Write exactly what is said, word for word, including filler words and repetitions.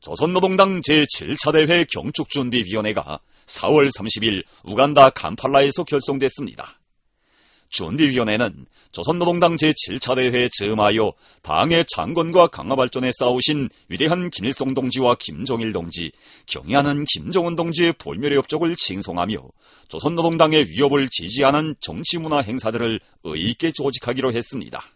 조선노동당 제칠 차 대회 경축준비위원회가 사월 삼십일 우간다 캄팔라에서 결성됐습니다. 준비위원회는 조선노동당 제칠 차 대회에 즈음하여 당의 창건과 강화발전에 싸우신 위대한 김일성 동지와 김정일 동지, 경애하는 김정은 동지의 불멸의 업적을 칭송하며 조선노동당의 위협을 지지하는 정치문화 행사들을 의있게 조직하기로 했습니다.